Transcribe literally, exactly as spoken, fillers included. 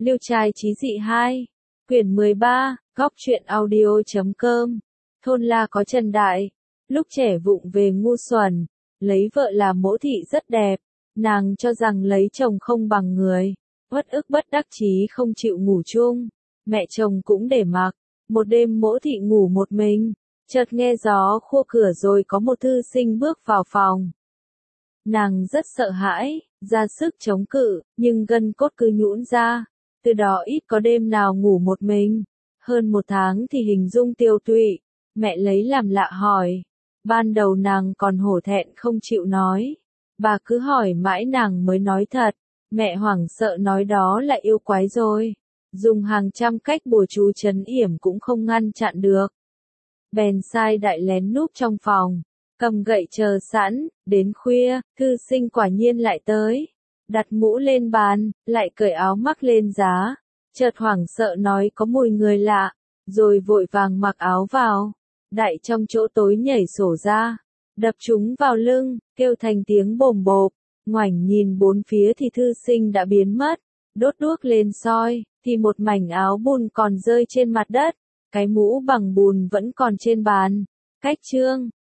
Liêu trai trí dị hai, quyển mười ba, góc truyện audio.com. Thôn La có Trần Đại, lúc trẻ vụng về ngu xuẩn, lấy vợ làm mỗ thị rất đẹp, nàng cho rằng lấy chồng không bằng người, uất ức bất đắc chí không chịu ngủ chung, mẹ chồng cũng để mặc, một đêm mỗ thị ngủ một mình, chợt nghe gió khua cửa rồi có một thư sinh bước vào phòng. Nàng rất sợ hãi, ra sức chống cự, nhưng gân cốt cứ nhũn ra, từ đó ít có đêm nào ngủ một mình. Hơn một tháng thì hình dung tiêu tụy, mẹ lấy làm lạ hỏi. Ban đầu nàng còn hổ thẹn không chịu nói, bà cứ hỏi mãi nàng mới nói thật, mẹ hoảng sợ nói đó là yêu quái rồi, dùng hàng trăm cách bùa chú trấn yểm cũng không ngăn chặn được. Bèn sai đại lén núp trong phòng, cầm gậy chờ sẵn, đến khuya, thư sinh quả nhiên lại tới, đặt mũ lên bàn, lại cởi áo mắc lên giá, chợt hoảng sợ nói có mùi người lạ, rồi vội vàng mặc áo vào, đại trong chỗ tối nhảy sổ ra, đập chúng vào lưng, kêu thành tiếng bồm bộp, ngoảnh nhìn bốn phía thì thư sinh đã biến mất, đốt đuốc lên soi, thì một mảnh áo bùn còn rơi trên mặt đất, cái mũ bằng bùn vẫn còn trên bàn, cách chương.